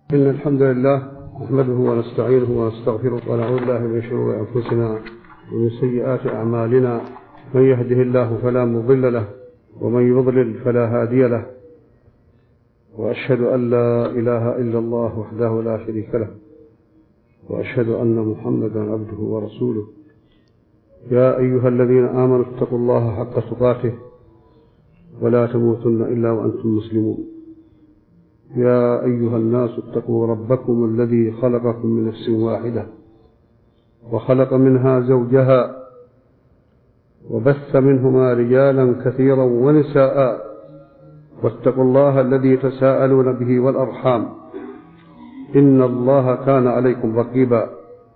إن الحمد لله نحمده ونستعينه ونستغفره ونعوذ بالله من شرور أنفسنا ومن سيئات أعمالنا. من يهده الله فلا مضل له ومن يضلل فلا هادي له، وأشهد أن لا إله إلا الله وحده لا شريك له، وأشهد أن محمدا عبده ورسوله. يا أيها الذين آمنوا اتقوا الله حق تقاته ولا تموتن إلا وأنتم مسلمون. يا أيها الناس اتقوا ربكم الذي خلقكم من نفس واحدة وخلق منها زوجها وبث منهما رجالا كثيرا ونساء، واتقوا الله الذي تساءلون به والأرحام إن الله كان عليكم رقيبا.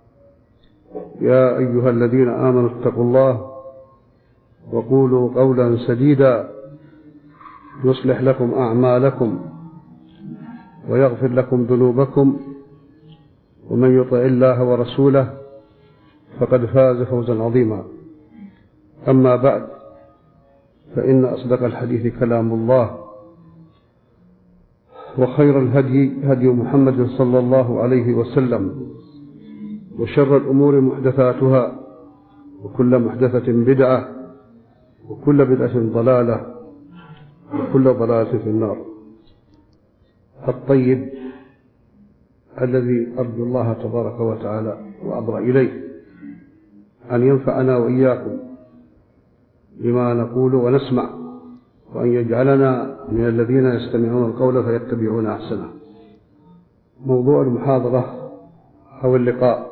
يا أيها الذين آمنوا اتقوا الله وقولوا قولا سديدا يصلح لكم أعمالكم ويغفر لكم ذنوبكم، ومن يطع الله ورسوله فقد فاز فوزا عظيما. أما بعد، فإن أصدق الحديث كلام الله، وخير الهدي هدي محمد صلى الله عليه وسلم، وشر الأمور محدثاتها، وكل محدثة بدعة، وكل بدعة ضلالة، وكل ضلالة في النار. الطيب الذي أرجو الله تبارك وتعالى وأبرأ إليه أن ينفعنا وإياكم بما نقول ونسمع، وأن يجعلنا من الذين يستمعون القول فيتبعون أحسنه. موضوع المحاضرة أو اللقاء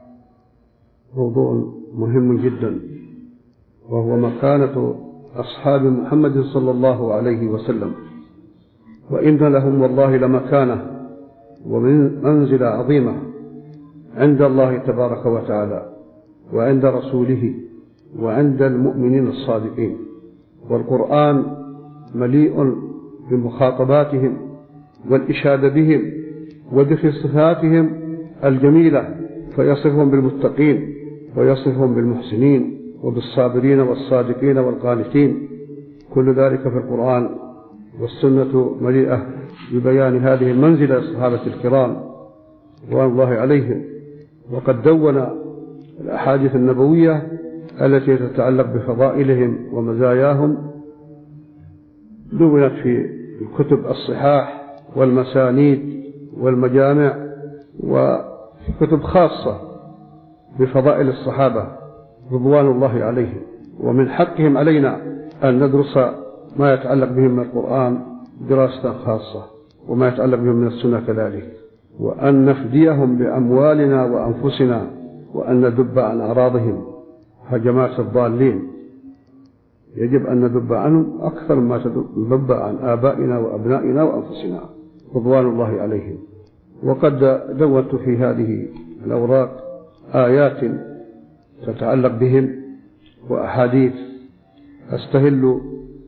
موضوع مهم جدا، وهو مكانة أصحاب محمد صلى الله عليه وسلم، وإن لهم والله لمكانة ومن منزلة عظيمة عند الله تبارك وتعالى وعند رسوله وعند المؤمنين الصادقين. والقرآن مليء بمخاطباتهم والإشادة بهم وذكر صفاتهم الجميلة، فيصفهم بالمتقين ويصفهم بالمحسنين وبالصابرين والصادقين والقانتين. كل ذلك في القرآن، والسنة مليئة ببيان هذه المنزلة للصحابة الكرام رضوان الله عليهم. وقد دون الأحاديث النبوية التي تتعلق بفضائلهم ومزاياهم، دونت في الكتب الصحاح والمسانيد والمجامع، وفي كتب خاصة بفضائل الصحابة رضوان الله عليهم. ومن حقهم علينا أن ندرس ما يتعلق بهم من القرآن دراسة خاصة، وما يتعلق بهم من السنة كذلك، وأن نفديهم بأموالنا وأنفسنا، وأن ندب عن أعراضهم هجمات الضالين. يجب أن ندب عنهم أكثر ما ندب عن آبائنا وأبنائنا وأنفسنا رضوان الله عليهم. وقد دونت في هذه الأوراق آيات تتعلق بهم وأحاديث أستهل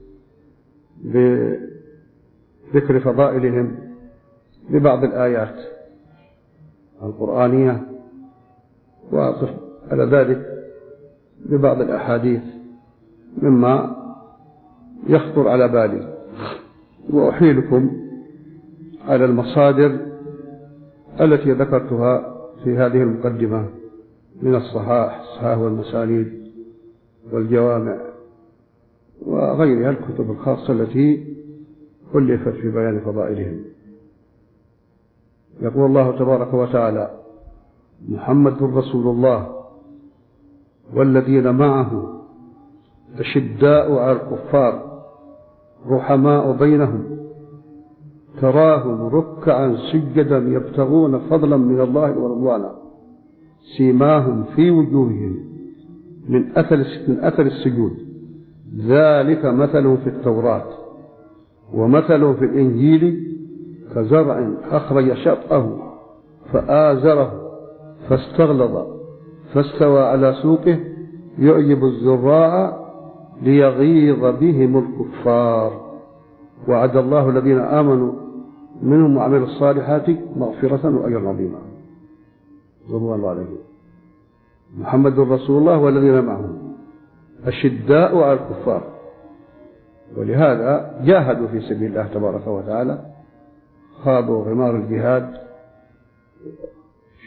بذكر فضائلهم ببعض الآيات القرآنية، وأعطف على ذلك ببعض الأحاديث مما يخطر على بالي، وأحيلكم على المصادر التي ذكرتها في هذه المقدمة من الصحاح والمسانيد والجوامع وغيرها الكتب الخاصة التي ألفت في بيان فضائلهم. يقول الله تبارك وتعالى: محمد رسول الله والذين معه أشداء على الكفار رحماء بينهم تراهم ركعا سجدا يبتغون فضلا من الله ورضوانا سيماهم في وجوههم من أثر السجود ذلك مثل في التوراة ومثل في الإنجيل كزرع أخرج شطأه فآزره فاستغلظ فاستوى على سوقه يعجب الزراع ليغيظ بهم الكفار وعد الله الذين آمنوا منهم وعملوا الصالحات مغفرة وأجرا عظيما رضوان الله عليهم. محمد رسول الله والذين معه أشداء على الكفار، ولهذا جاهدوا في سبيل الله تبارك وتعالى، خاضوا غمار الجهاد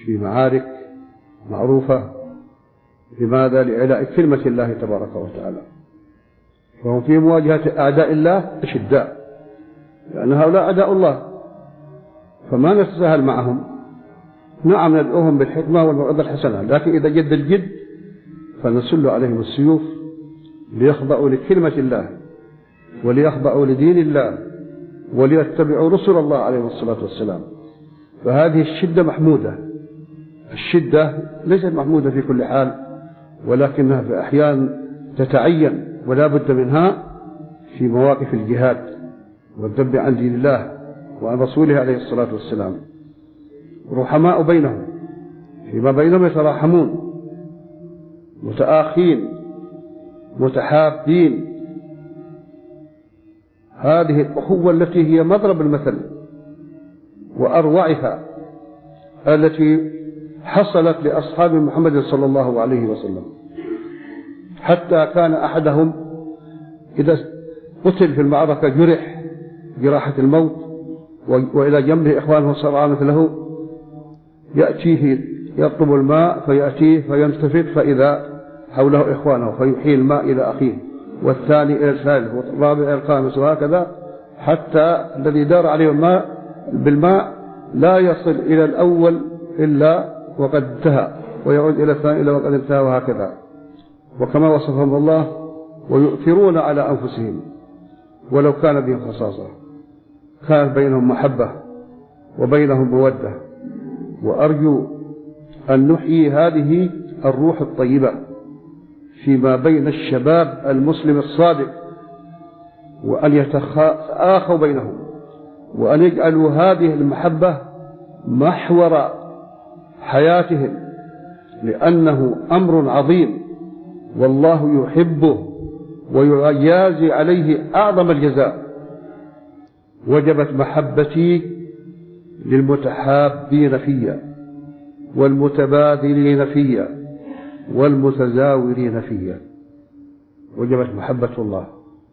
في معارك معروفة. لماذا؟ لإعلاء كلمة الله تبارك وتعالى. فهم في مواجهة أعداء الله أشداء، لأن هؤلاء أعداء الله، فما نتساهل معهم. نعم ندعوهم بالحكمة والموعظة الحسنة، لكن إذا جد الجد فنسل عليهم السيوف ليخضعوا لكلمة الله وليخضعوا لدين الله وليتبعوا رسل الله عليه الصلاة والسلام. فهذه الشدة محمودة. الشدة ليست محمودة في كل حال، ولكنها في أحيان تتعين ولا بد منها في مواقف الجهاد والذب عن دين الله وعن رسوله عليه الصلاة والسلام. رحماء بينهم، فيما بينهم يتراحمون، متآخين متحابين. هذه الأخوة التي هي مضرب المثل وأروعها التي حصلت لأصحاب محمد صلى الله عليه وسلم، حتى كان أحدهم إذا قتل في المعركة جرح جراحة الموت وإلى جنبه إخوانه صرعى مثله، يأتيه يطلب الماء فيأتيه فينتفض فإذا حوله إخوانه فيحيي الماء إلى أخيه، والثاني إلى الثالث والرابع إلى الخامس، وهكذا حتى الذي دار عليه الماء بالماء لا يصل إلى الأول إلا وقد انتهى، ويعود إلى الثاني إلا وقد انتهى، وهكذا. وكما وصفهم الله: ويؤثرون على أنفسهم ولو كان بهم خصاصة. كان بينهم محبة وبينهم مودة. وأرجو أن نحيي هذه الروح الطيبة فيما بين الشباب المسلم الصادق، وأن يتآخوا بينهم، وأن يجعلوا هذه المحبة محور حياتهم، لأنه أمر عظيم والله يحبه ويجازي عليه أعظم الجزاء. وجبت محبتي للمتحابين فيا والمتبادلين فيا والمتزاورين فيا. وجبت محبة الله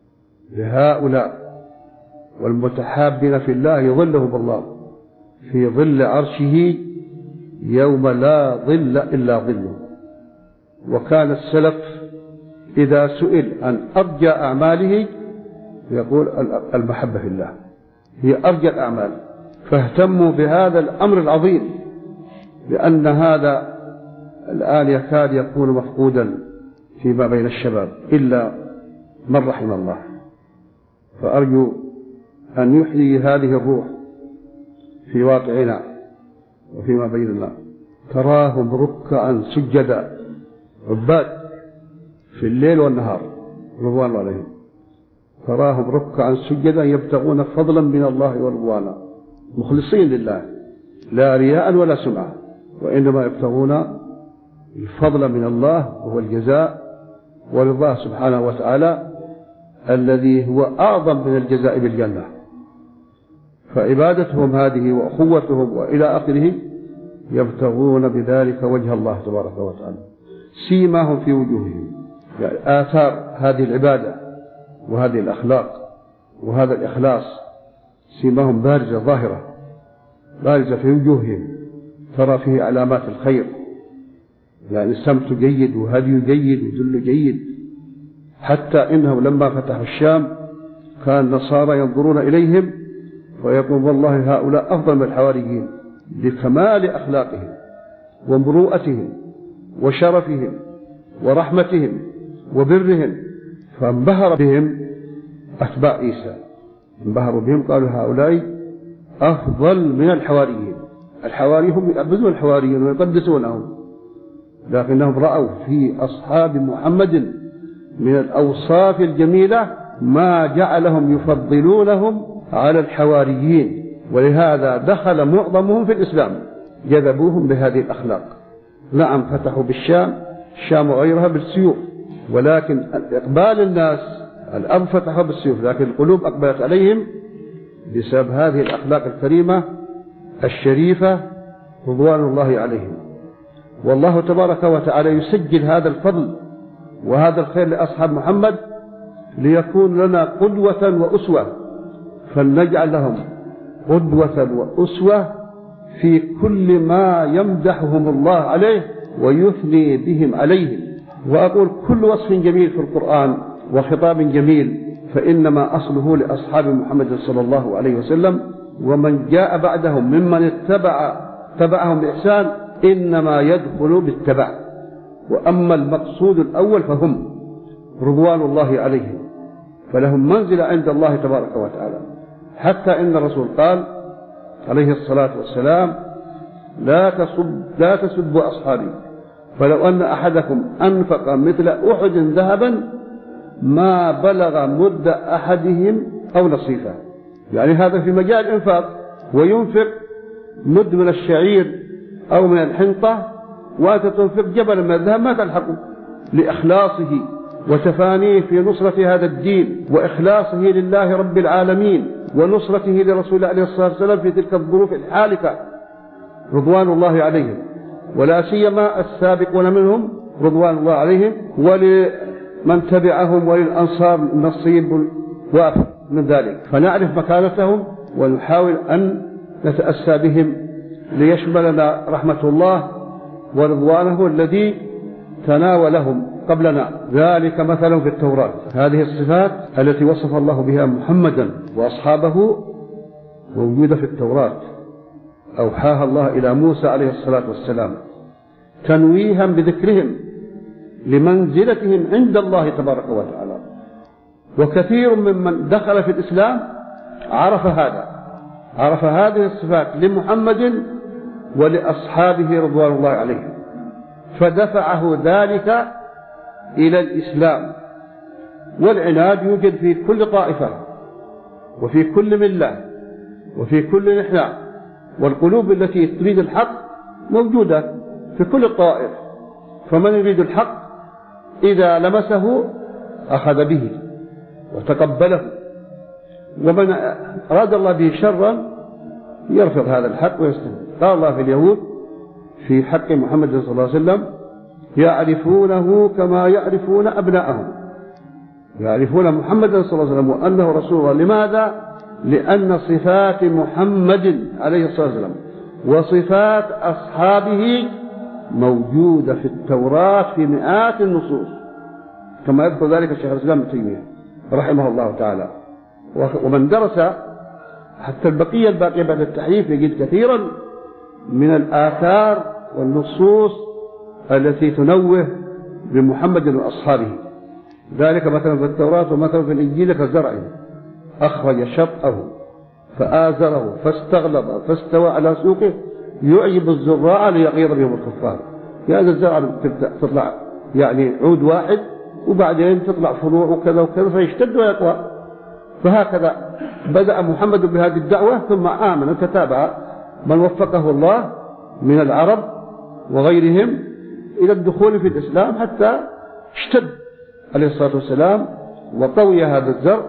لهؤلاء، والمتحابين في الله يظلهم الله في ظل عرشه يوم لا ظل إلا ظله. وكان السلف إذا سئل عن أرجى أعماله يقول: المحبة في الله هي أرجى الأعمال. فاهتموا بهذا الأمر العظيم، لأن هذا الآن يكاد يكون مفقودا فيما بين الشباب إلا من رحم الله. فأرجو أن يحيي هذه الروح في واقعنا وفيما بيننا. تراهم ركعا سجدا، عباد في الليل والنهار رضوان الله عليهم، تراهم ركعا سجدا يبتغون فضلا من الله ورضوانا، مخلصين لله لا رياء ولا سمعة، وإنما يبتغون الفضل من الله وهو الجزاء ورضاه سبحانه وتعالى الذي هو أعظم من الجزاء بالجنة. فعبادتهم هذه وأخوتهم وإلى آخره يبتغون بذلك وجه الله تبارك وتعالى. سيماهم في وجوههم، يعني آثار هذه العبادة وهذه الأخلاق وهذا الإخلاص سيماهم بارزة ظاهرة بارزة في وجوههم، ترى فيه علامات الخير، يعني السمت جيد وهدي جيد وذل جيد. حتى إنهم لما فتحوا الشام كان النصارى ينظرون إليهم ويقول: والله هؤلاء أفضل من الحواريين لكمال أخلاقهم ومروءتهم وشرفهم ورحمتهم وبرهم. فانبهر بهم أتباع عيسى، انبهروا بهم، قالوا: هؤلاء أفضل من الحواريين. الحواري هم يعبدون الحواريين ويقدسونهم، لكنهم رأوا في أصحاب محمد من الأوصاف الجميلة ما جعلهم يفضلونهم على الحواريين، ولهذا دخل معظمهم في الإسلام، جذبوهم بهذه الأخلاق. نعم فتحوا بالشام، الشام وغيرها بالسيوف، ولكن إقبال الناس الأرض فتحوا بالسيوف، لكن القلوب أقبلت عليهم بسبب هذه الأخلاق الكريمة الشريفة رضوان الله عليهم. والله تبارك وتعالى يسجل هذا الفضل وهذا الخير لأصحاب محمد ليكون لنا قدوة وأسوة، فلنجعل لهم قدوة وأسوة في كل ما يمدحهم الله عليه ويثني بهم عليه. وأقول كل وصف جميل في القرآن وخطاب جميل فإنما أصله لأصحاب محمد صلى الله عليه وسلم، ومن جاء بعدهم ممن تبعهم بإحسان إنما يدخل بالتبع. وأما المقصود الأول فهم رضوان الله عليهم، فلهم منزلة عند الله تبارك وتعالى، حتى إن الرسول قال عليه الصلاة والسلام: لا تسبوا أصحابي، فلو أن أحدكم أنفق مثل أحد ذهبا ما بلغ مد أحدهم أو نصيفه. يعني هذا في مجال الإنفاق، وينفق مد من الشعير أو من الحنطة، وأنت تنفق جبل من الذهب ما تلحقه، لإخلاصه وتفانيه في نصرة هذا الدين وإخلاصه لله رب العالمين ونصرته لرسول الله عليه الصلاة والسلام في تلك الظروف الحالكة رضوان الله عليهم، ولا سيما السابقون منهم رضوان الله عليهم، ولمن تبعهم وللأنصار نصيب وافر من ذلك. فنعرف مكانتهم ونحاول أن نتأسى بهم ليشملنا رحمة الله ورضوانه الذي تناولهم قبلنا. ذلك مثل في التوراة. هذه الصفات التي وصف الله بها محمدا وأصحابه موجودة في التوراة، أوحاها الله إلى موسى عليه الصلاة والسلام تنويها بذكرهم لمنزلتهم عند الله تبارك وتعالى. وكثير ممن دخل في الإسلام عرف هذه الصفات لمحمد ولأصحابه رضوان الله عليهم، فدفعه ذلك إلى الإسلام. والعناد يوجد في كل طائفة وفي كل ملة وفي كل نحلة، والقلوب التي تريد الحق موجودة في كل الطائف، فمن يريد الحق إذا لمسه أخذ به وتقبله، ومن أراد الله به شرا يرفض هذا الحق ويستمر. قال الله في اليهود في حق محمد صلى الله عليه وسلم: يعرفونه كما يعرفون أبناءهم. يعرفون محمدا صلى الله عليه وسلم وأنه رسول الله. لماذا؟ لأن صفات محمد عليه الصلاة والسلام وصفات أصحابه موجودة في التوراة في مئات النصوص، كما يذكر ذلك الشيخ الإسلام ابن تيمية رحمه الله تعالى. ومن درس حتى الباقية بعد التحريف يجد كثيرا من الآثار والنصوص التي تنوه بمحمد وأصحابه. ذلك مثلا في التوراة ومثلا في الإنجيل كالزرع أخرج شطأه فآزره فاستغلظ فاستوى على سوقه يعجب الزراع ليغيظ بهم الكفار. يعني الزرع تطلع يعني عود واحد وبعدين تطلع فروع وكذا وكذا فيشتد ويقوى. فهكذا بدأ محمد بهذه الدعوة ثم آمن وتتابع من وفقه الله من العرب وغيرهم إلى الدخول في الإسلام حتى اشتد عليه الصلاة والسلام وقوي هذا الزرع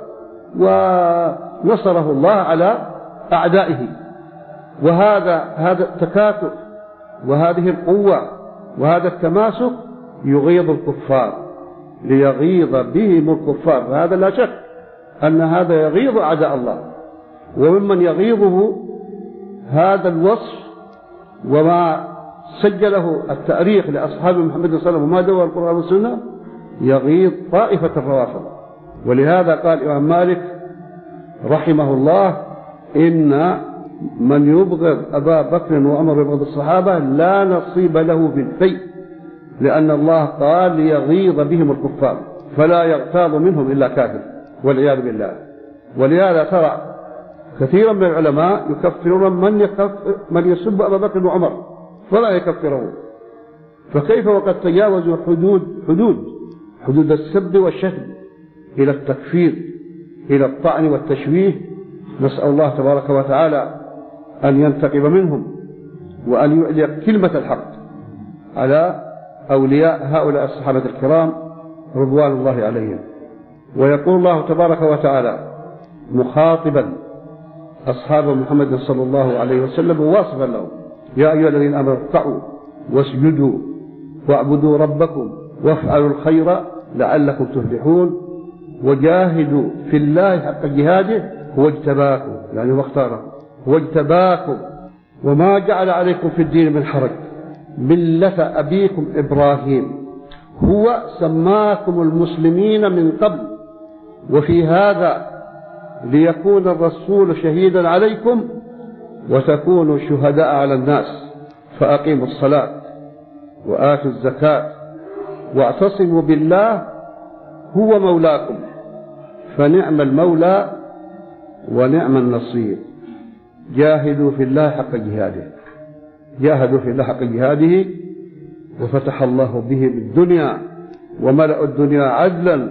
ونصره الله على أعدائه. وهذا التكاتف وهذه القوة وهذا التماسك يغيظ الكفار ليغيظ بهم الكفار، فهذا لا شك أن هذا يغيظ أعداء الله. وممن يغيظه هذا الوصف وما سجله التاريخ لأصحاب محمد صلى الله عليه وسلم وما دور القرآن والسنة يغيظ طائفة الروافض. ولهذا قال الإمام مالك رحمه الله: إن من يبغض أبا بكر وعمر ويبغض الصحابة لا نصيب له في الفيء، لأن الله قال ليغيظ بهم الكفار فلا يغتاظ منهم إلا كافر والعياذ بالله. ولهذا ترى كثيرا من العلماء يكفرون من يسب أبا بكر وعمر فلا يكفرون. فكيف وقد تجاوزوا حدود السب والشتم إلى التكفير إلى الطعن والتشويه. نسأل الله تبارك وتعالى أن ينتقم منهم وأن يعلي كلمة الحق على أولياء هؤلاء الصحابة الكرام رضوان الله عليهم. ويقول الله تبارك وتعالى مخاطبا أصحاب محمد صلى الله عليه وسلم واصفا لهم: يا أيها الذين آمنوا اركعوا واسجدوا واعبدوا ربكم وافعلوا الخير لعلكم تفلحون وجاهدوا في الله حق جهاده هو اجتباكم، يعني هو اختاره، هو اجتباكم وما جعل عليكم في الدين من حرج ملة أبيكم إبراهيم هو سماكم المسلمين من قبل وفي هذا ليكون الرسول شهيدا عليكم وتكونوا شهداء على الناس فأقيموا الصلاة وآتوا الزكاة واعتصموا بالله هو مولاكم فنعم المولى ونعم النصير جاهدوا في الله حق جهاده جاهدوا في الله حق جهاده وفتح الله به بالدنيا وملأ الدنيا عدلا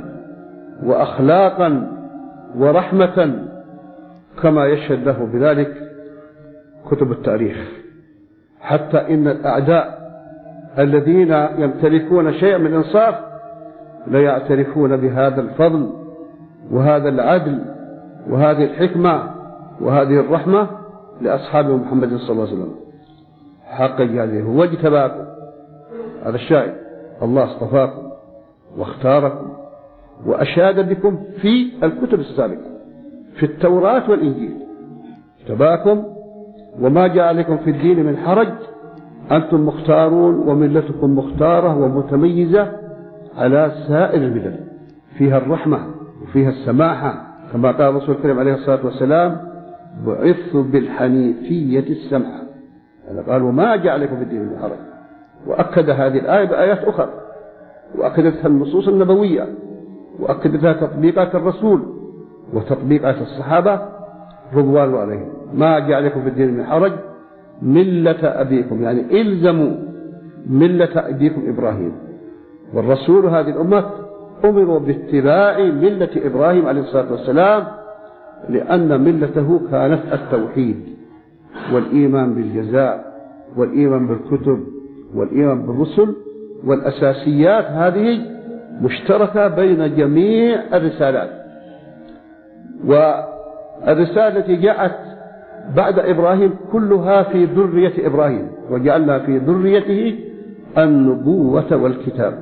وأخلاقا ورحمة كما يشهد له بذلك كتب التاريخ حتى إن الأعداء الذين يمتلكون شيء من الإنصاف لا يعترفون بهذا الفضل وهذا العدل وهذه الحكمة وهذه الرحمة لأصحاب محمد صلى الله عليه وسلم حق جهاده هو اجتباكم هذا الشاهد الله اصطفاكم واختاركم وأشاد بكم في الكتب السابقة في التوراة والإنجيل اجتباكم وما جاء عليكم في الدين من حرج أنتم مختارون وملتكم مختارة ومتميزة على سائر الملل فيها الرحمة وفيها السماحة كما قال الرسول الكريم عليه الصلاة والسلام بعثت بالحنيفية السمحة قال وما جاء عليكم في الدين من حرج وأكد هذه الآية بآيات أخرى وأكدتها النصوص النبوية وأكدتها تطبيقات الرسول وتطبيقات الصحابة رضوان الله عليهم ما جاء عليكم في الدين من حرج ملة أبيكم يعني إلزموا ملة أبيكم إبراهيم والرسول هذه الأمة أمروا باتباع ملة إبراهيم عليه الصلاة والسلام لأن ملته كانت التوحيد والإيمان بالجزاء والإيمان بالكتب والإيمان بالرسل والأساسيات هذه مشتركة بين جميع الرسالات والرسالة التي جاءت بعد إبراهيم كلها في ذرية إبراهيم وجعلنا في ذريته النبوة والكتاب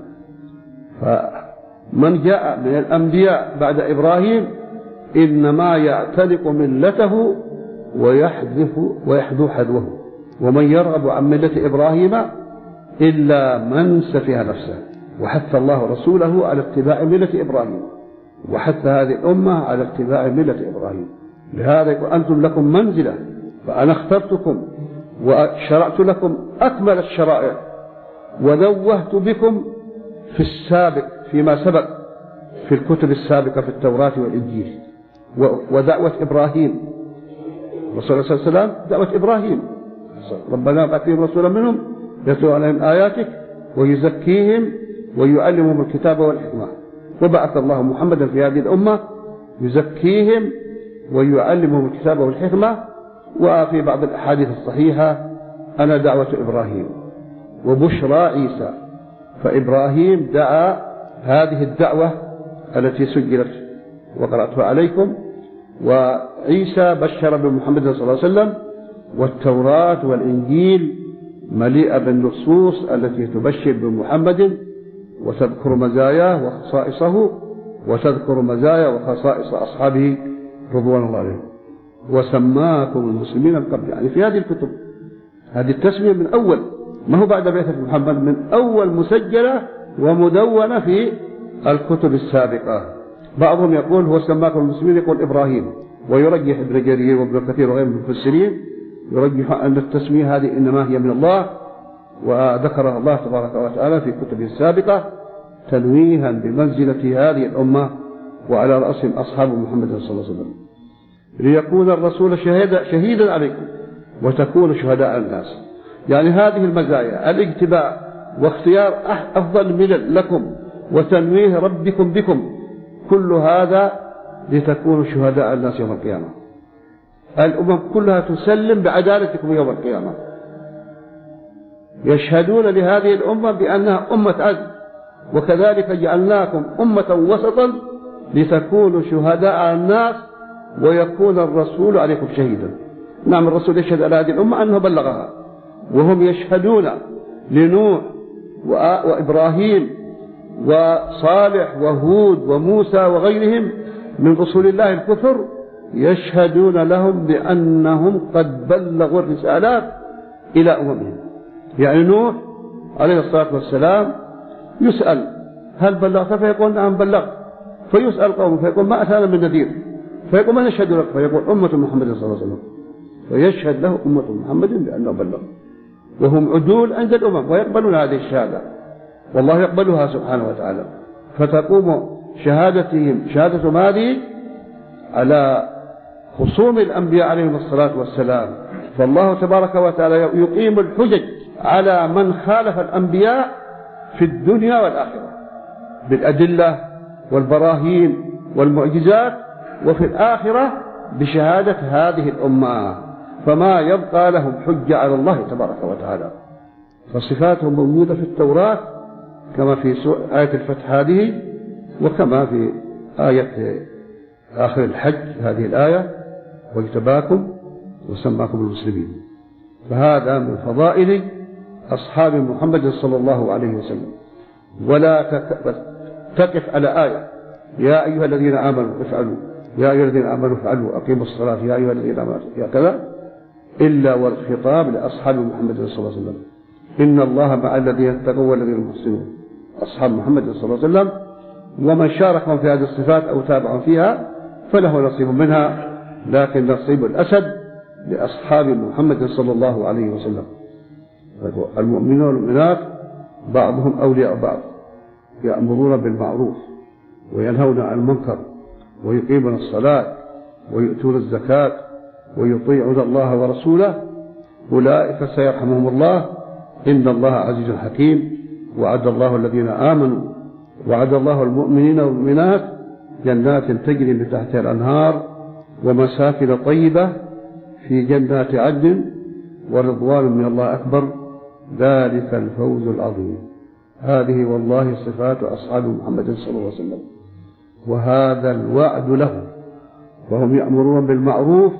فمن جاء من الأنبياء بعد إبراهيم إنما يعتنق ملته ويحذو حذوه ومن يرغب عن ملة إبراهيم إلا من سفه نفسه وحث الله رسوله على اتباع ملة إبراهيم وحث هذه الأمة على اتباع ملة إبراهيم لهذا يقول أنتم لكم منزلة فأنا اخترتكم وشرعت لكم أكمل الشرائع ونوهت بكم في السابق فيما سبق في الكتب السابقة في التوراة والإنجيل ودعوة إبراهيم الرسول صلى الله عليه وسلم دعوة إبراهيم ربنا ابعث فيهم رسولا منهم يتلو عليهم آياتك ويزكيهم ويعلمهم الكتاب والحكمة وبعث الله محمدا في هذه الأمة يزكيهم ويعلمهم الكتاب والحكمة وفي بعض الأحاديث الصحيحة أنا دعوة إبراهيم وبشرى عيسى فإبراهيم دعا هذه الدعوة التي سجلت وقرأتها عليكم وعيسى بشر بمحمد صلى الله عليه وسلم والتوراة والإنجيل مليئة بالنصوص التي تبشر بمحمد وتذكر مزاياه وخصائصه وتذكر مزايا وخصائص أصحابه رضوان الله عليهم وسماكم المسلمين من قبل يعني في هذه الكتب هذه التسمية من أول ما هو بعد بعثة محمد من أول مسجلة ومدونة في الكتب السابقة بعضهم يقول هو سماكم المسلمين يقول إبراهيم ويرجح ابن جرير وابن كثير وغيرهم من المفسرين يرجح أن التسمية هذه إنما هي من الله وذكرها الله تبارك وتعالى في كتبه السابقة تنويها بمنزلة هذه الأمة وعلى رأسهم أصحاب محمد صلى الله عليه وسلم ليكون الرسول شهيدا عليكم وتكونوا شهداء الناس يعني هذه المزايا الاجتباء واختيار أفضل ملل لكم وتنويه ربكم بكم كل هذا لتكونوا شهداء الناس يوم القيامة الأمم كلها تسلم بعدالتكم يوم القيامة يشهدون لهذه الأمة بأنها أمة عدل وكذلك جعلناكم أمة وسطا لتكونوا شهداء على الناس ويكون الرسول عليكم شهيدا نعم الرسول يشهد على هذه الأمة أنه بلغها وهم يشهدون لنوح وإبراهيم وصالح وهود وموسى وغيرهم من رسول الله الكثر يشهدون لهم بأنهم قد بلغوا الرسالات إلى أممهم. يعني نوح عليه الصلاة والسلام يسأل هل بلغت؟ فيقول نعم بلغت. فيسأل قومه فيقول ما أتانا من نذير، فيقول من يشهد لك؟ فيقول أمة محمد صلى الله عليه وسلم، فيشهد له أمة محمد بأنه بلغ، وهم عدول عند الأمم ويقبلون هذه الشهادة، والله يقبلها سبحانه وتعالى. فتقوم شهادتهم شهادتهم هذه على خصوم الأنبياء عليهم الصلاة والسلام. فالله تبارك وتعالى يقيم الحجج على من خالف الأنبياء في الدنيا والآخرة بالأدلة والبراهين والمعجزات، وفي الآخرة بشهادة هذه الأمة، فما يبقى لهم حجة على الله تبارك وتعالى. فصفاتهم موجودة في التوراة كما في آية الفتح هذه، وكما في آية آخر الحج هذه الآية واجتباكم وسماكم المسلمين. فهذا من فضائل أصحاب محمد صلى الله عليه وسلم. ولا تقف على آية يا أيها الذين آمنوا افعلوا، يا أيها الذين آمنوا افعلوا أقيموا الصلاة، يا أيها الذين آمنوا يا كذا، إلا والخطاب لأصحاب محمد صلى الله عليه وسلم. إن الله مع الذين اتقوا والذين المحسنون، أصحاب محمد صلى الله عليه وسلم. ومن شاركهم في هذه الصفات أو تابعهم فيها فله نصيب منها، لكن نصيب الأسد لأصحاب محمد صلى الله عليه وسلم. المؤمنون والمؤمنات بعضهم أولياء بعض، يأمرون بالمعروف وينهون عن المنكر ويقيمون الصلاة ويؤتون الزكاة ويطيعون الله ورسوله، أولئك سيرحمهم الله، إن الله عزيز حكيم. وعد الله الذين آمنوا، وعد الله المؤمنين والمؤمنات جنات تجري من تحتها الأنهار ومساكن طيبة في جنات عدن ورضوان من الله أكبر، ذلك الفوز العظيم. هذه والله صفات أصحاب محمد صلى الله عليه وسلم، وهذا الوعد له. وهم يأمرون بالمعروف،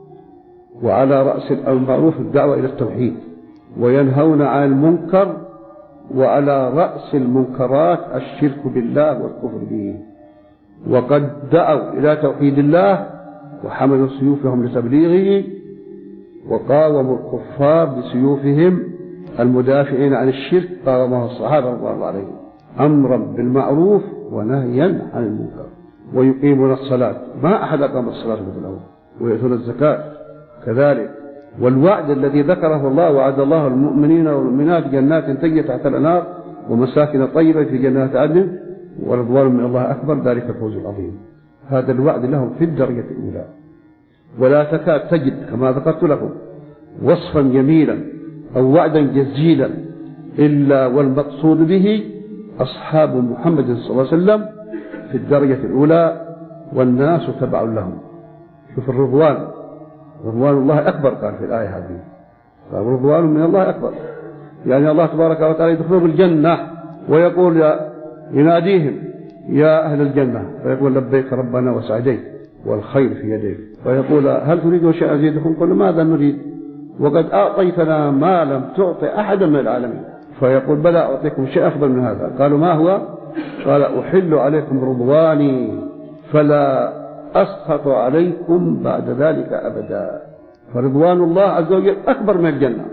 وعلى رأس المعروف الدعوة إلى التوحيد، وينهون عن المنكر، وعلى رأس المنكرات الشرك بالله والكفر به. وقد دعوا إلى توحيد الله وحملوا سيوفهم لتبليغه، وقاوموا الكفار بسيوفهم المدافعين عن الشرك، قاومه الصحابة رضي الله عليهم، أمرا بالمعروف ونهيا عن المنكر. ويقيمون الصلاة، ما أحد أقام الصلاة مثلهم، ويؤتون الزكاة كذلك. والوعد الذي ذكره الله، وعد الله المؤمنين والمؤمنات جنات تجري تحت الأنهار ومساكن طيبة في جنات عدن ورضوان من الله أكبر، ذلك الفوز العظيم. هذا الوعد لهم في الدرجة الأولى. ولا تكاد تجد كما ذكرت لكم وصفا جميلا أو وعدا جزيلا إلا والمقصود به أصحاب محمد صلى الله عليه وسلم في الدرجة الأولى، والناس تبع لهم. شوف الرضوان، رضوان الله أكبر قال في الآية هذه، رضوان من الله أكبر، يعني الله تبارك وتعالى يدخلهم الجنة ويقول يناديهم يا أهل الجنة، فيقول لبيك ربنا وسعديك والخير في يديك، فيقول هل تريدوا شيئا أزيدكم؟ قل ماذا نريد وقد أعطيتنا ما لم تعطي أحدا من العالمين. فيقول بلى أعطيكم شيء أفضل من هذا. قالوا ما هو؟ قال أحل عليكم رضواني فلا أسخط عليكم بعد ذلك أبدا. فرضوان الله عز وجل أكبر من الجنة،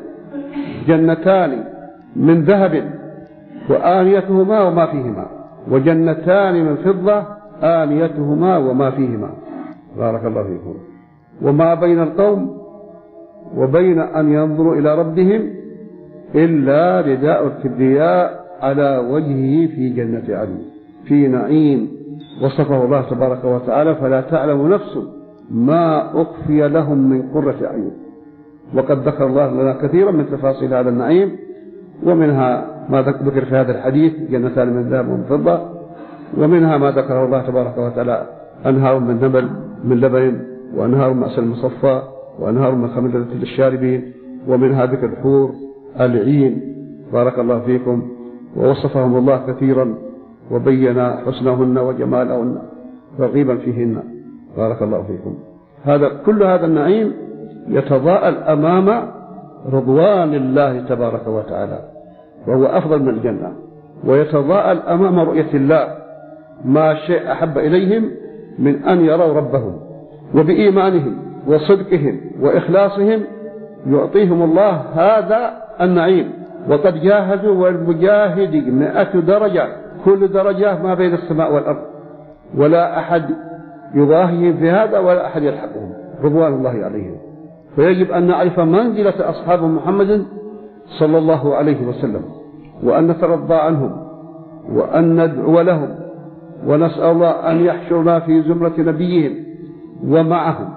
جنتان من ذهب وآنيتهما وما فيهما، وجنتان من فضة آنيتهما وما فيهما. بارك الله فيكم. وما بين القوم وبين أن ينظروا إلى ربهم إلا رداء الكبرياء على وجهه في جنة عدن في نعيم وصفه الله تبارك وتعالى، فلا تعلم نفس ما أخفي لهم من قرة أعين. وقد ذكر الله لنا كثيرا من تفاصيل هذا النعيم، ومنها ما ذكر في هذا الحديث جنتان من ذهب ومن فضة، ومنها ما ذكره الله تبارك وتعالى أنهار من لبن وأنهار من عسل مصفى وأنهار من خمر لذة للشاربين، ومنها ذكر الحور العين. بارك الله فيكم. ووصفهم الله كثيرا وبين حسنهن وجمالهن رغيبا فيهن. بارك الله فيكم. كل هذا النعيم يتضاءل أمام رضوان الله تبارك وتعالى، وهو أفضل من الجنة، ويتضاءل أمام رؤية الله، ما شيء أحب إليهم من أن يروا ربهم وبإيمانهم وصدقهم وإخلاصهم يعطيهم الله هذا النعيم. وقد جاهدوا، والمجاهد 100 درجة، كل درجة ما بين السماء والأرض، ولا أحد يضاهيهم في هذا ولا أحد يلحقهم رضوان الله عليهم. فيجب أن نعرف منزلة أصحاب محمد صلى الله عليه وسلم، وأن نترضى عنهم، وأن ندعو لهم، ونسأل الله أن يحشرنا في زمرة نبيهم ومعهم.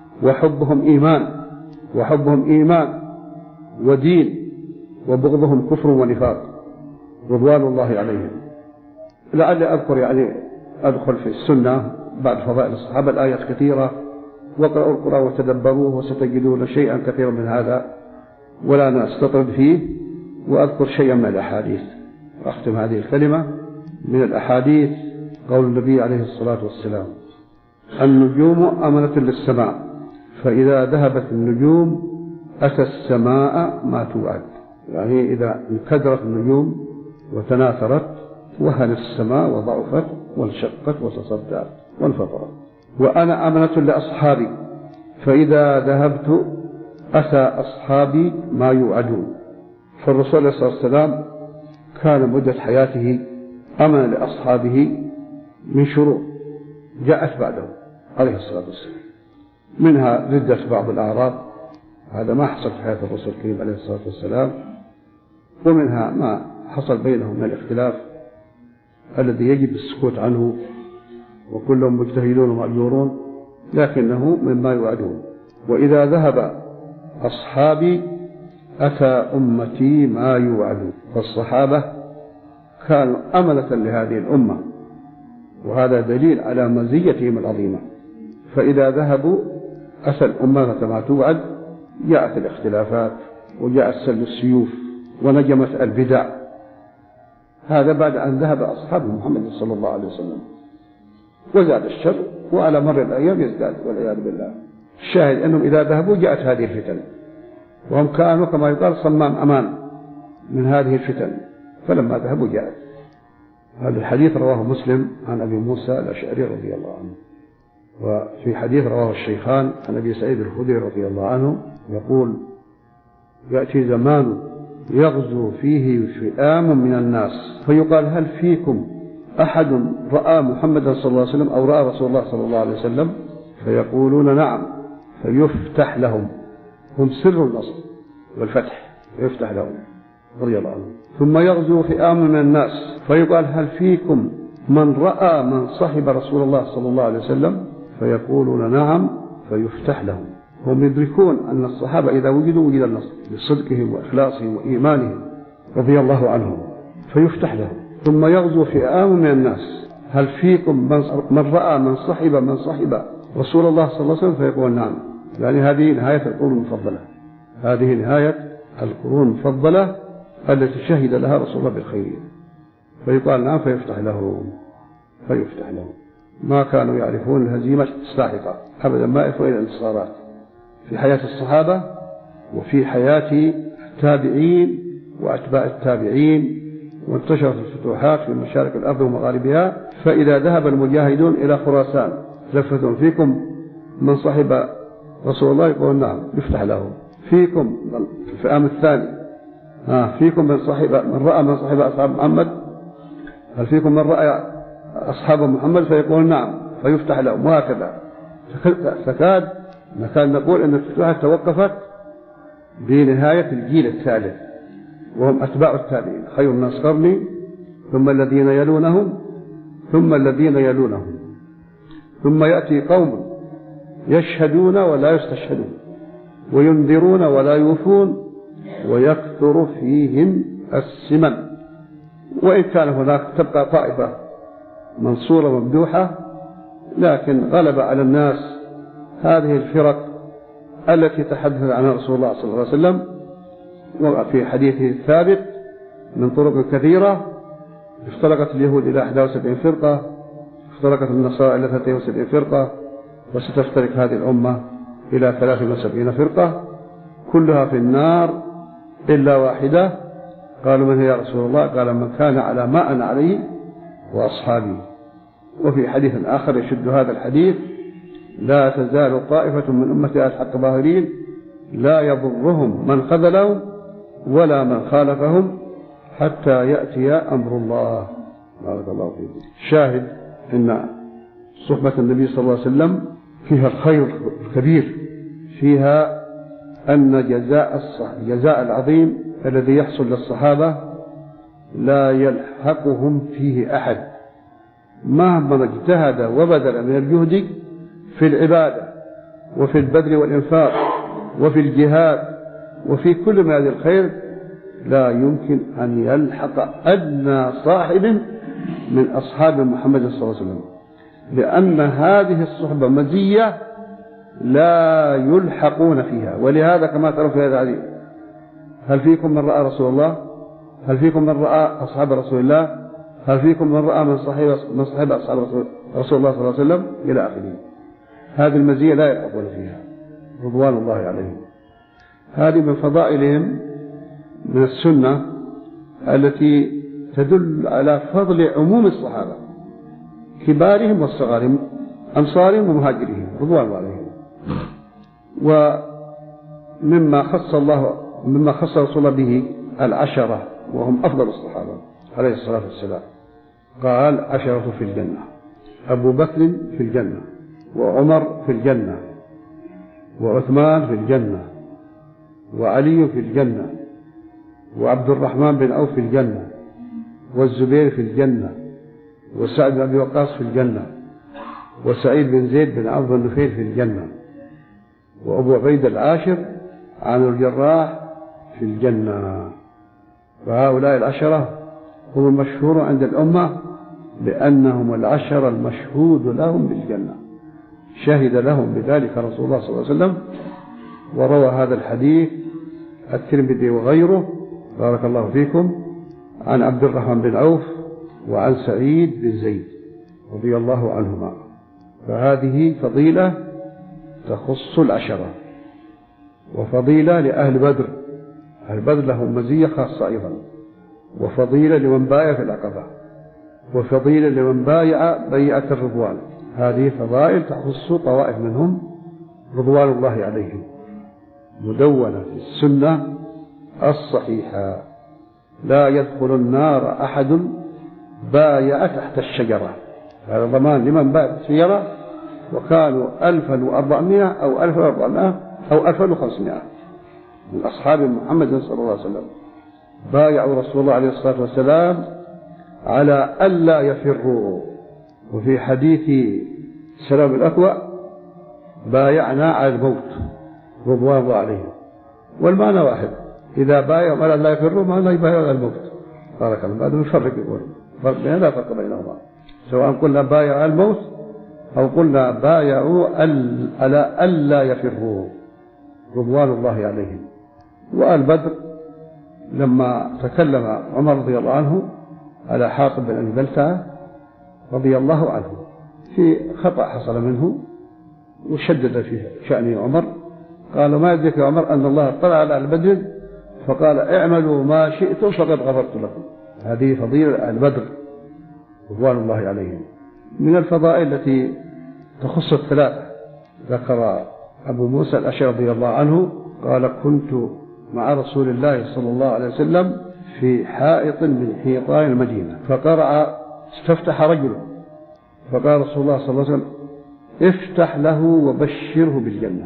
وحبهم إيمان ودين، وبغضهم كفر ونفاق رضوان الله عليهم. لعل أذكر أدخل في السنة بعد فضائل الصحابة الآيات كثيرة، واقرأوا القرآن وتدبروه وستجدون شيئا كثيرا من هذا، ولا نستطرد فيه. وأذكر شيئا من الأحاديث، وأختم هذه الكلمة من الأحاديث. قول النبي عليه الصلاة والسلام: النجوم أمنة للسماء، فإذا ذهبت النجوم أتى السماء ما توعد. يعني إذا انكدرت النجوم وتناثرت وهنت السماء وضعفت وانشقت وتصدعت وانفطرت. وأنا أمنة لأصحابي، فإذا ذهبت أتى أصحابي ما يوعدون. فالرسول عليه الصلاة والسلام كان مدة حياته أمن لأصحابه من شرور جاءت بعده عليه الصلاة والسلام، منها ردة بعض الأعراب، هذا ما حصل في حياة الرسول الكريم عليه الصلاة والسلام، ومنها ما حصل بينهم من الاختلاف الذي يجب السكوت عنه، وكلهم مجتهدون ومأجورون، لكنه مما يوعدون. وإذا ذهب أصحابي أتى أمتي ما يوعدون. فالصحابة كانوا أملة لهذه الأمة، وهذا دليل على مزيتهم العظيمة. فإذا ذهبوا أتى الأمة ما توعد، جاءت الاختلافات وجاءت سل السيوف ونجمت البدع. هذا بعد أن ذهب أصحاب محمد صلى الله عليه وسلم، وزاد الشر، وعلى مر الأيام يزداد والعياذ بالله. الشاهد أنهم إذا ذهبوا جاءت هذه الفتن، وهم كانوا كما يقال صمام أمان من هذه الفتن، فلما ذهبوا جاءت. هذا الحديث رواه مسلم عن أبي موسى الأشعري رضي الله عنه. وفي حديث رواه الشيخان عن أبي سعيد الخدري رضي الله عنه يقول: يأتي زمان يغزو فيه فئام من الناس، فيقال: هل فيكم أحد رأى محمدا صلى الله عليه وسلم أو رأى رسول الله صلى الله عليه وسلم؟ فيقولون: نعم. فيفتح لهم، هم سر النصر والفتح، فيفتح لهم رضي الله عنه. ثم يغزو فئام من الناس، فيقال: هل فيكم من رأى من صحب رسول الله صلى الله عليه وسلم؟ فيقولون: نعم. فيفتح لهم. هم يدركون أن الصحابة إذا وجدوا وجد النصر بصدقهم وإخلاصهم وإيمانهم رضي الله عنهم، فيفتح لهم. ثم يغزو فئام من الناس، هل فيكم من رأى من صحب رسول الله صلى الله عليه وسلم؟ فيقول: نعم. يعني هذه نهاية القرون المفضلة، هذه نهاية القرون المفضلة التي شهد لها رسول الله بالخير. فيقال: نعم. فيفتح لهم. ما كانوا يعرفون الهزيمة الساحقة أبدا، ما يعرفون إلى الانتصارات في حياة الصحابة وفي حياة التابعين وأتباع التابعين، وانتشرت الفتوحات في مشارق الأرض ومغاربها. فإذا ذهب المجاهدون إلى خراسان لفتهم: فيكم من صحب رسول الله؟ يقول: نعم. يفتح لهم. فيكم في الفئام الثاني: فيكم من رأى من صحب أصحاب محمد؟ هل فيكم من رأى أصحاب محمد؟ فيقول: نعم. فيفتح لهم. وهكذا نكاد نقول أن الفتوحات توقفت بنهاية الجيل الثالث، وهم أتباع التابعين، خير الناس قرني ثم الذين يلونهم ثم الذين يلونهم، ثم يأتي قوم يشهدون ولا يستشهدون، وينذرون ولا يوفون، ويكثر فيهم السمن. وإن كان هناك تبقى طائفة منصورة ممدوحة، لكن غلب على الناس هذه الفرق التي تحدث عنها رسول الله صلى الله عليه وسلم، وفي حديثه الثابت من طرق كثيرة: افترقت اليهود إلى 71 فرقة، افترقت النصارى إلى 73 فرقة، وستفترق هذه الأمة إلى 73 فرقة، كلها في النار إلا واحدة. قالوا: من هي يا رسول الله؟ قال: من كان على ما أنا عليه وأصحابي. وفي حديث آخر يشد هذا الحديث: لا تزال طائفة من أمتي على الحق ظاهرين لا يضرهم من خذلهم ولا من خالفهم حتى يأتي أمر الله. بارك الله فيكم. شاهد إن صحبة النبي صلى الله عليه وسلم فيها الخير الكبير، فيها أن جزاء العظيم الذي يحصل للصحابة لا يلحقهم فيه أحد مهما اجتهد وبذل من الجهد في العبادة وفي البذل والإنفاق وفي الجهاد وفي كل ما هذا الخير، لا يمكن أن يلحق أدنى صاحب من أصحاب محمد صلى الله عليه وسلم، لأن هذه الصحبة مزية لا يلحقون فيها. ولهذا كما ترى في هذا الحديث: هل فيكم من رأى رسول الله؟ هل فيكم من رأى أصحاب رسول الله؟ هل فيكم من رأى من صحب أصحاب رسول الله صلى الله عليه وسلم؟ إلى آخره. هذه المزية لا يلحقون فيها رضوان الله عليهم. هذه من فضائلهم من السنة التي تدل على فضل عموم الصحابة كبارهم والصغارهم، أنصارهم ومهاجرهم رضوان الله عليهم. ومما خص رسول الله به العشرة وهم أفضل الصحابة عليه الصلاة والسلام. قال: 10 في الجنة: أبو بكر في الجنة، وعمر في الجنة، وعثمان في الجنة، وعلي في الجنة، وعبد الرحمن بن عوف في الجنة، والزبير في الجنة، وسعد بن أبي وقاص في الجنة، وسعيد بن زيد بن عوف بن نفيل في الجنة، وأبو عبيدة العاشر عن الجراح في الجنة. فهؤلاء العشرة هم المشهور عند الأمة بأنهم العشرة المشهود لهم بالجنة، شهد لهم بذلك رسول الله صلى الله عليه وسلم. وروى هذا الحديث الترمذي وغيره بارك الله فيكم عن عبد الرحمن بن عوف وعن سعيد بن زيد رضي الله عنهما. فهذه فضيلة تخص العشرة، وفضيلة لأهل بدر. أهل بدر لهم مزية خاصة أيضا، وفضيلة لمن بايع في العقبة، وفضيلة لمن بايع بيعة الرضوان. هذه فضائل تخص طوائف منهم رضوان الله عليهم، مدونة في السنة الصحيحة: لا يدخل النار أحد بايع تحت الشجرة. هذا ضمان لمن بايع تحت الشجرة، وكانوا 1400 أو 1400 أو 1500 من أصحاب محمد صلى الله عليه وسلم بايعوا رسول الله عليه الصلاة والسلام على ألا يفروا. وفي حديث سلام الأكوى: بايعنا على الموت رضوان الله عليهم. والمعنى واحد: إذا بايعوا على لا يفروا معنى يبايعوا على الموت. بارك الله. بعد نفرق يقول لا فرق بينهما، سواء قلنا بايعوا على الموت أو قلنا بايعوا على ألا يفروا رضوان الله عليهم. وآل بدر لما تكلم عمر رضي الله عنه على حاطب بن أبي بلتعة رضي الله عنه في خطأ حصل منه وشدد في شأن عمر، قال: ما يدرك يا عمر أن الله اطلع على البدر فقال: اعملوا ما شئتم فقد غفرت لكم. هذه فضيلة أهل بدر رضوان الله عليهم. من الفضائل التي تخص الثلاثة ذكر أبو موسى الأشعري رضي الله عنه قال: كنت مع رسول الله صلى الله عليه وسلم في حائط من حيطان المدينة، فقرأ: استفتح رجل، فقال رسول الله صلى الله عليه وسلم: افتح له وبشره بالجنة.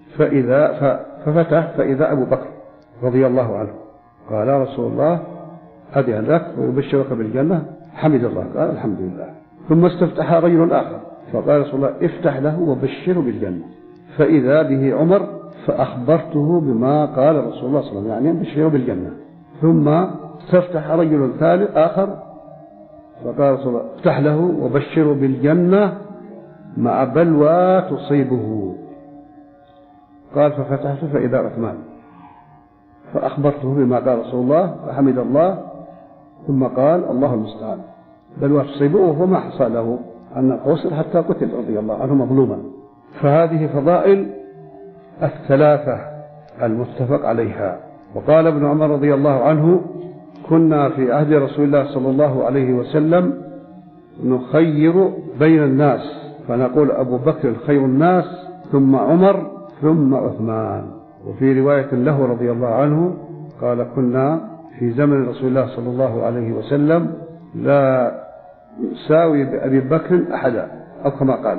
ففتح فإذا أبو بكر رضي الله عنه. قال: رسول الله أذن لك ويبشرك بالجنة؟ حمد الله. قال: الحمد لله. ثم استفتح رجل آخر، فقال رسول الله: افتح له وبشره بالجنة. فإذا به عمر، فأخبرته بما قال رسول الله صلى الله عليه وسلم، يعني بشره بالجنة. ثم استفتح رجل ثالث آخر، فقال رسول الله: افتح له وبشره بالجنة مع بلوى تصيبه. قال: ففتحت فإذا عثمان، فأخبرته بما قال رسول الله فحمد الله، ثم قال: الله المستعان. بلوى تصيبه وما حصل له أن قوسر حتى قتل رضي الله عنه مظلوما. فهذه فضائل الثلاثة المتفق عليها. وقال ابن عمر رضي الله عنه: كنا في عهد رسول الله صلى الله عليه وسلم نخير بين الناس فنقول أبو بكر خير الناس ثم عمر ثم عثمان. وفي رواية له رضي الله عنه قال كنا في زمن رسول الله صلى الله عليه وسلم لا يساوي بأبي بكر أحدا، أو كما قال،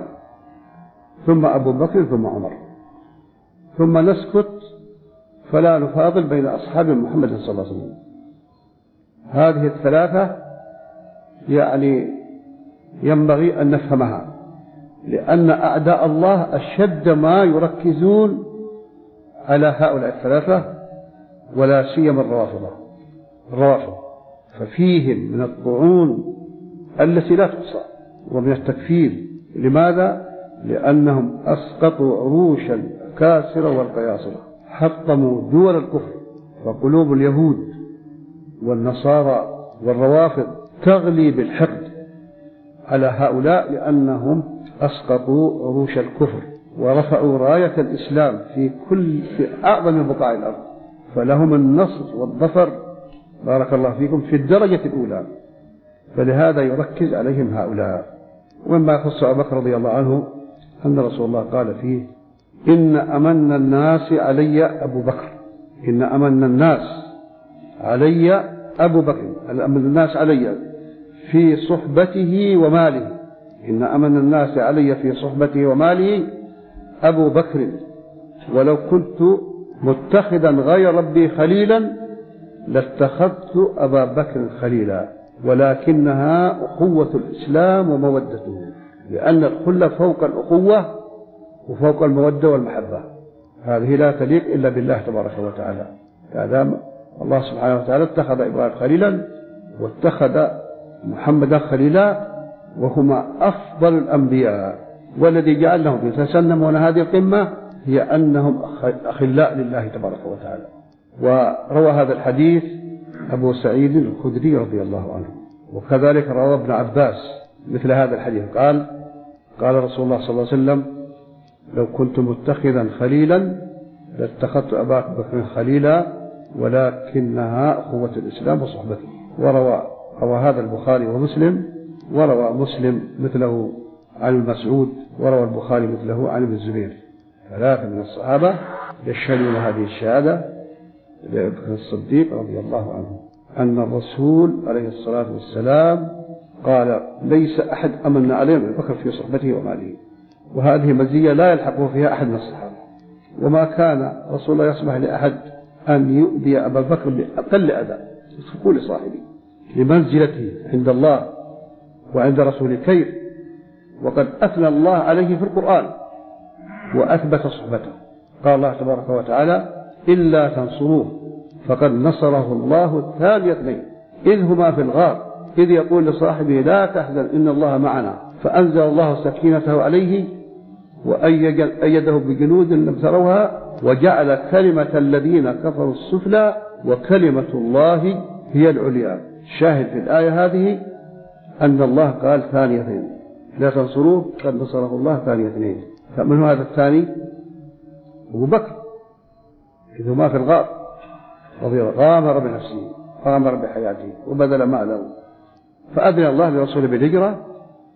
ثم أبو بكر ثم عمر، ثم نسكت فلا نفاضل بين أصحاب محمد صلى الله عليه وسلم. هذه الثلاثة يعني ينبغي أن نفهمها، لأن أعداء الله أشد ما يركزون على هؤلاء الثلاثة، ولا سيما الروافض، ففيهم من الطعون التي لا تحصى ومن التكفير. لماذا؟ لأنهم أسقطوا عروش الكاسرة والقياصرة، حطموا دول الكفر، وقلوب اليهود والنصارى والروافض تغلي بالحقد على هؤلاء، لأنهم أسقطوا عروش الكفر ورفعوا راية الإسلام في أعظم بقاع الأرض، فلهم النصر والظفر بارك الله فيكم في الدرجة الأولى، فلهذا يركز عليهم هؤلاء. ومما يخص أبو بكر رضي الله عنه أن رسول الله قال فيه: إن أمن الناس علي أبو بكر. إن أمن الناس علي أبو بكر، أمن الناس علي في صحبته وماله. إن أمن الناس علي في صحبته وماله أبو بكر، ولو كنت متخذا غير ربي خليلا لاتخذت أبا بكر خليلا، ولكنها أخوة الإسلام ومودته، لأن الخلة فوق الأخوة وفوق المودة والمحبة، هذه لا تليق إلا بالله تبارك وتعالى. هذا الله سبحانه وتعالى اتخذ إبراهيم خليلا واتخذ محمدا خليلا، وهما أفضل الأنبياء، والذي جعلهم يتسنمون هذه القمة هي أنهم أخلاء لله تبارك وتعالى. وروى هذا الحديث أبو سعيد الخدري رضي الله عنه، وكذلك روى ابن عباس مثل هذا الحديث، قال رسول الله صلى الله عليه وسلم: لو كنت متخذا خليلا لاتخذت أبا بكر خليلا، ولكنها أخوة الإسلام وصحبته. روى هذا البخاري ومسلم، وروى مسلم مثله عن المسعود، وروى البخاري مثله عن ابن الزبير، ثلاثة من الصحابة يشهدون هذه الشهادة لأبي الصديق رضي الله عنه أن الرسول عليه الصلاة والسلام قال: ليس أحد أمن عليه من بكر في صحبته وماله. وهذه مزية لا يلحقه فيها أحد من الصحابة، وما كان رسول الله يسمح لأحد أن يؤذي أبا بكر بأقل أذى يتركه لصاحبه لمنزلته عند الله وعند رسوله. كيف وقد أثنى الله عليه في القرآن وأثبت صحبته؟ قال الله تبارك وتعالى: إلا تنصروه فقد نصره الله ثاني اثنين إذ هما في الغار إذ يقول لصاحبه لا تحزن إن الله معنا فأنزل الله سكينته عليه وأيده بجنود لم تروها وجعل كلمة الذين كفروا السفلى وكلمة الله هي العليا. الشاهد في الآية هذه أن الله قال ثاني اثنين، لا تنصروه قد نصره الله ثاني اثنين. فمن هذا الثاني؟ أبو بكر إذ هما في الغار رضي الله غامر بنفسه غامر بحياته وبذل ماله، فأذن الله لرسوله بالهجرة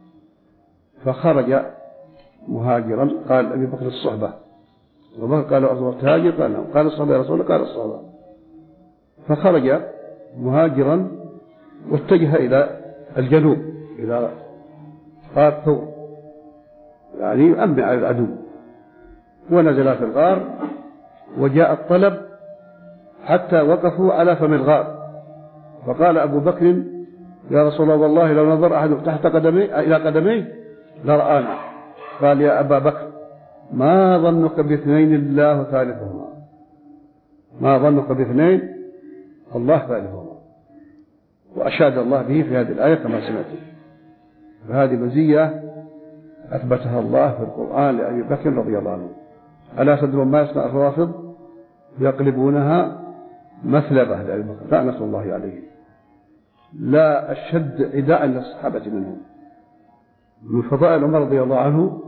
فخرج مهاجرا. قال أبي بكر الصحبة، وبكر قال أرض تهاجر، قال الصحبة يا رسول الله، قال الصحبة. فخرج مهاجرا واتجه إلى الجنوب إلى غار ثور، يعني يؤمن على العدو، ونزل في الغار وجاء الطلب حتى وقفوا على فم الغار، فقال أبو بكر: يا رسول الله والله لو نظر أحد تحت إلى قدمي لرآنا. قال: يا أبا بكر ما ظنك باثنين الله ثالثهما؟ ما ظنك باثنين الله ثالثهما. وأشاد الله به في هذه الآية كما سمعت. فهذه مزية أثبتها الله في القرآن لأبي بكر رضي الله عنه. ألا تدرون ما يصنع الروافض؟ يقلبونها مثلبة لأبي بكر لعنة الله عليه. لا أشد عداء للصحابة منهم. من فضائل عمر رضي الله عنه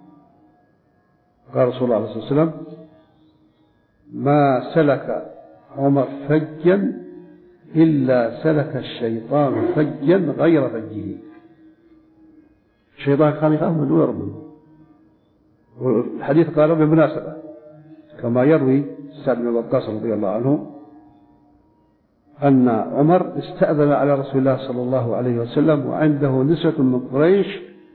قال رسول الله عليه الصلاة والسلام: ما سلك عمر فجا إلا سلك الشيطان فجا غير فجه. الشيطان كان يخاف منه ويهرب منه. والحديث قالوا بالمناسبة كما يروي سعد بن وقاص رضي الله عنه أن عمر استأذن على رسول الله صلى الله عليه وسلم وعنده نسوة من قريش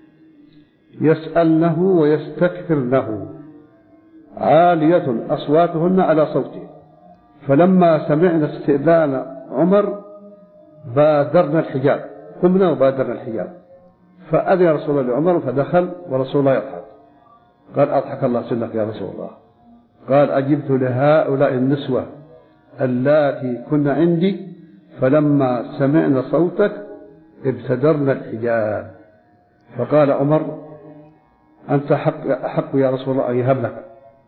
يسألنه ويستكثرنه عالية أصواتهن على صوته، فلما سمعنا استئذان عمر بادرنا الحجاب، قمنا وبادرنا الحجاب، فأذن رسول الله لعمر فدخل ورسول الله يضحك. قال أضحك الله سنك يا رسول الله. قال أجبت لهؤلاء النسوة اللاتي كن عندي فلما سمعنا صوتك ابتدرنا الحجاب. فقال عمر أنت أحق يا رسول الله أن يهب لك.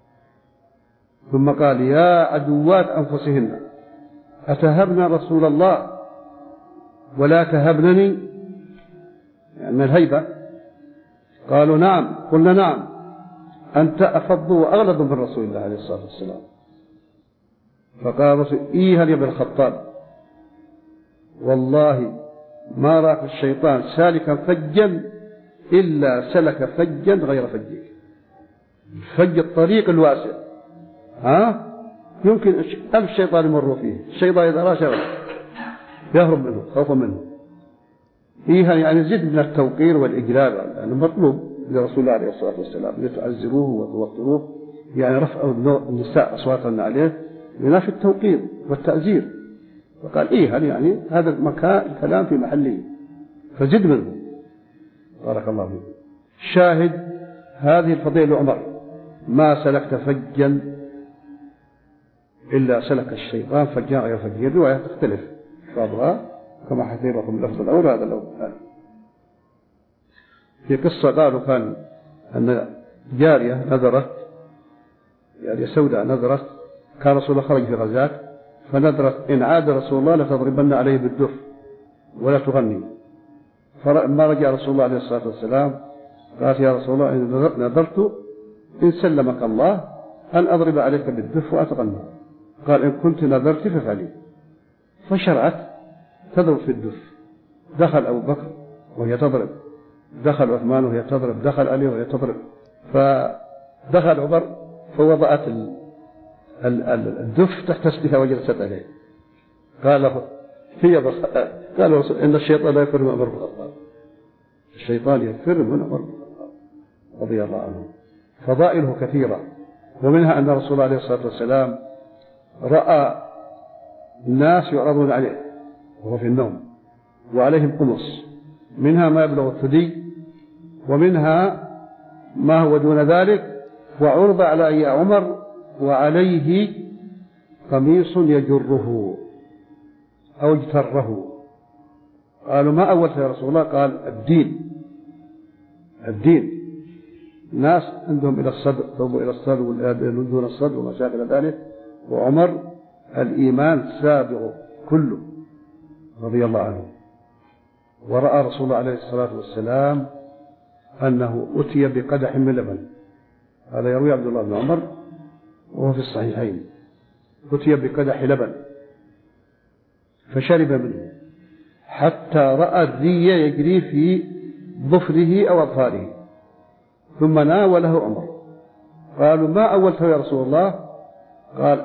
ثم قال يا عدوات أنفسهن أتهبنا رسول الله ولا تهبنني، يعني من الهيبة؟ قالوا نعم. قلنا نعم، أنت أفض وأغلظ من رسول الله عليه الصلاة والسلام. فقال رسول إيها يا ابن الخطاب والله ما رأى الشيطان سالكا فجا إلا سلك فجا غير فجك. فج الطريق الواسع يمكن ألف شيطان يمر فيه، الشيطان إذا رأى شيئا يهرب منه خوفا منه. إيها يعني زد من التوقير والإجلال، يعني مطلوب لرسول الله عليه الصلاة والسلام لتعزروه وتوقروه، يعني رفع النساء أصواتنا عليه ينافي التوقير والتأزير. فقال إيه يعني هذا المكان الكلام في محله فزد منه. بارك الله فيك. شاهد هذه الفضيلة عمر ما سلكت فجا إلا سلك الشيطان فجا غير فجا. الرواية تختلف بعضها كما حكيت لكم اللفظ الأول هذا الأول. في قصة قالوا كان أن جارية نذرت، جارية سوداء نذرت، كان رسول الله خرج في غزاة فنذرت إن عاد رسول الله لتضربن عليه بالدف ولا تغني. فلما رجع رسول الله عليه الصلاة والسلام قالت يا رسول الله إن نذرت إن سلمك الله أن أضرب عليك بالدف وأتغنى. قال إن كنت نذرت ففعلي. فشرعت تضرب في الدف. دخل أبو بكر وهي تضرب، دخل عثمان وهي تضرب، دخل علي وهي تضرب، فدخل عمر فوضعت الدف تحت سدها وجلست عليه. قال إن الشيطان لا يفر من عمر بن الخطاب، الشيطان يفر من عمر بن الخطاب رضي الله عنه. فضائله كثيرة، ومنها أن رسول الله عليه الصلاة والسلام رأى الناس يعرضون عليه وهو في النوم وعليهم قمص، منها ما يبلغ الثدي ومنها ما هو دون ذلك، وعرض على عمر وعليه قميص يجره أو اجتره. قالوا ما أولت يا رسول الله؟ قال الدين ناس عندهم إلى الصدر ثوبوا إلى الصدر واليدين دون الصدر وما شابه ذلك، وعمر الإيمان سابغ كله رضي الله عنه. ورأى رسول الله عليه الصلاة والسلام أنه أتي بقدح من لبن، هذا يروي عبد الله بن عمر وهو في الصحيحين، أتي بقدح لبن فشرب منه حتى رأى الري يجري في ظفره أو أظفاره، ثم ناوله عمر. قالوا ما أولته يا رسول الله؟ قال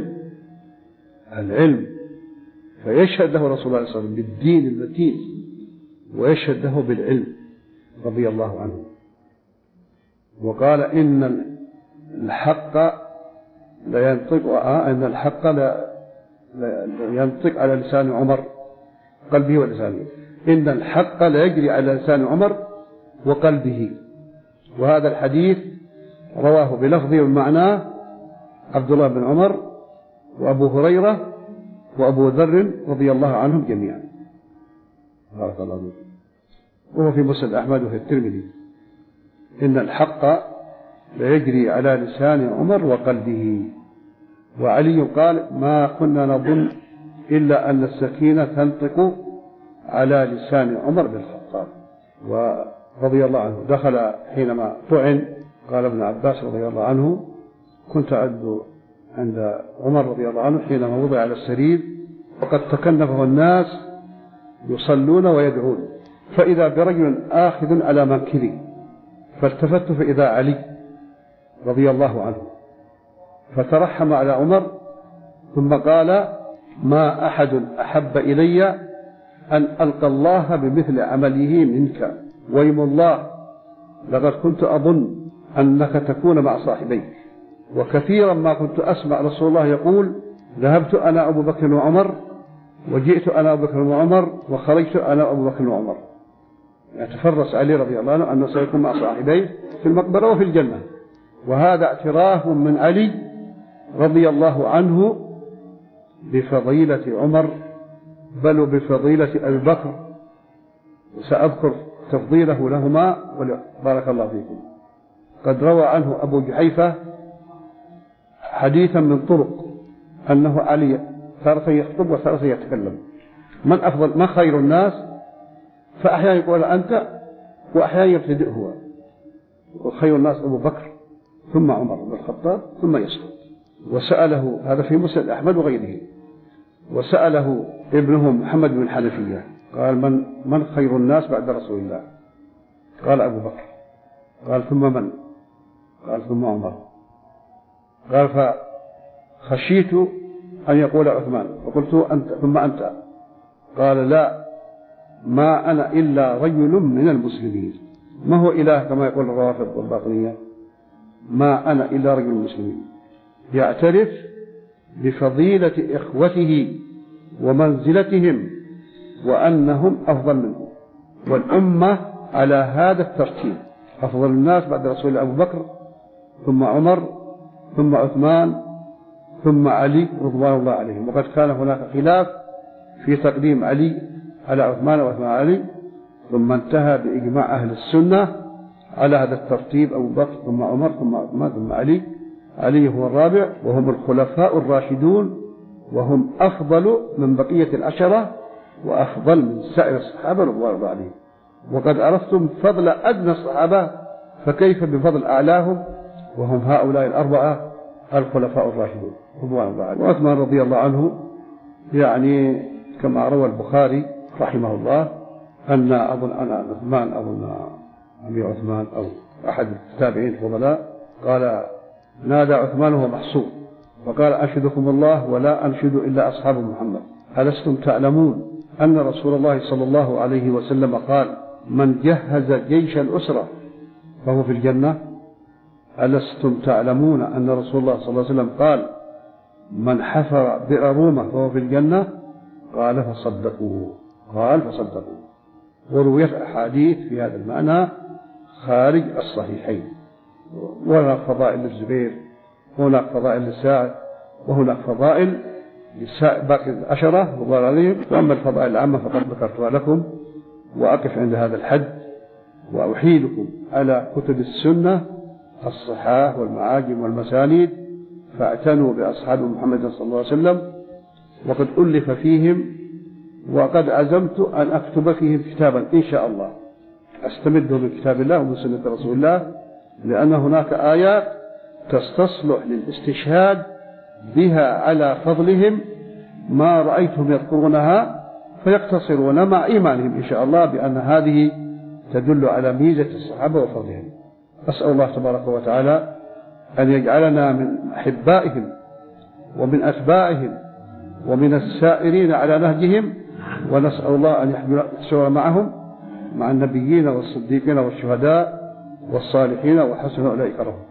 العلم. فيشهد له رسول الله صلى الله عليه وسلم بالدين المتين ويشهد له بالعلم رضي الله عنه. وقال إن الحق لا ينطق على لسان عمر قلبه ولسانه، إن الحق لا يجري على لسان عمر وقلبه. وهذا الحديث رواه بلفظه ومعناه عبد الله بن عمر وأبو هريرة وأبو ذر رضي الله عنهم جميعا. بارك الله فيكم. وهو في مسند أحمد وفي الترمذي إن الحق لا يجري على لسان عمر وقلبه. وعلي قال ما كنا نظن إلا أن السكينة تنطق على لسان عمر بن الخطاب ورضي الله عنه. دخل حينما طعن، قال ابن عباس رضي الله عنه كنت عند عمر رضي الله عنه حينما وضع على السرير وقد تكنفه الناس يصلون ويدعون، فإذا برجل آخذ على منكبي، فالتفت فإذا علي رضي الله عنه، فترحم على عمر، ثم قال: ما أحد أحب إلي أن ألقى الله بمثل عمله منك، ويم الله لقد كنت أظن أنك تكون مع صاحبيك، وكثيرا ما كنت أسمع رسول الله يقول: ذهبت أنا أبو بكر وعمر، وجئت أنا أبو بكر وعمر، وخرجت أنا أبو بكر وعمر. يتفرس علي رضي الله عنه أنه سيكون مع صاحبيه في المقبرة وفي الجنة، وهذا اعتراف من علي رضي الله عنه بفضيلة عمر، بل بفضيلة أبي بكر، وسأذكر تفضيله لهما بارك الله فيكم. قد روى عنه أبو جحيفة حديثا من طرق أنه علي تارة يخطب وتارة يتكلم: من أفضل، من خير الناس؟ فأحيانا يقول أنت، وأحيانا يبتدئ هو، وخير الناس أبو بكر ثم عمر بن الخطاب ثم يسكت. وسأله، هذا في مسند أحمد وغيره، وسأله ابنهم محمد بن الحنفية قال: من خير الناس بعد رسول الله؟ قال: أبو بكر. قال: ثم من؟ قال: ثم عمر. قال: فخشيت أن يقول عثمان، فقلت: أنت ثم أنت. قال: لا، ما أنا إلا رجل من المسلمين. ما هو إله كما يقول الروافض والباطنية، ما أنا إلا رجل من المسلمين، يعترف بفضيلة إخوته ومنزلتهم وأنهم أفضل منه، والأمة على هذا الترتيب: أفضل الناس بعد رسول الله أبو بكر، ثم عمر، ثم عثمان، ثم علي رضوان الله عليهم. وقد كان هناك خلاف في تقديم علي على عثمان وعثمان علي، ثم انتهى بإجماع أهل السنة على هذا الترتيب: أبو بكر ثم عمر ثم عثمان ثم علي. علي هو الرابع، وهم الخلفاء الراشدون، وهم أفضل من بقية العشرة، وأفضل من سائر الصحابة رضوان الله عليهم. وقد عرفتم فضل أدنى الصحابة، فكيف بفضل أعلاهم، وهم هؤلاء الأربعة الخلفاء الراشدون رضوان الله عليهم. وعثمان رضي الله عنه يعني كما روى البخاري رحمه الله أن عثمان أظن أبي عثمان أو أحد التابعين الفضلاء قال: نادى عثمان وهو محصور وقال: أنشدكم الله ولا أنشد إلا أصحاب محمد، ألستم تعلمون أن رسول الله صلى الله عليه وسلم قال: من جهز جيش الأسرة فهو في الجنة؟ ألستم تعلمون أن رسول الله صلى الله عليه وسلم قال: من حفر بئر رومة فهو في الجنة؟ قال: فصدقوه. قال: فصدقوه. ورويت أحاديث في هذا المعنى خارج الصحيحين، وهناك فضائل للزبير، وهناك فضائل لسعد، وهناك فضائل باقي العشرة وضار عليهم. وأما الفضائل العامة فقد ذكرتها لكم، وأقف عند هذا الحد، وأحيلكم على كتب السنة الصحاح والمعاجم والمسانيد، فاعتنوا بأصحاب محمد صلى الله عليه وسلم، وقد ألف فيهم، وقد عزمت أن أكتب فيهم كتابا إن شاء الله أستمده من كتاب الله ومن سنة رسول الله، لأن هناك آيات تستصلح للاستشهاد بها على فضلهم ما رأيتهم يذكرونها، فيقتصرون مع إيمانهم إن شاء الله بأن هذه تدل على ميزة الصحابة وفضلهم. أسأل الله تبارك وتعالى أن يجعلنا من أحبائهم ومن أتباعهم ومن السائرين على نهجهم، ونسأل الله أن يحشرنا معهم مع النبيين والصديقين والشهداء والصالحين وحسن أولئك رفيقا.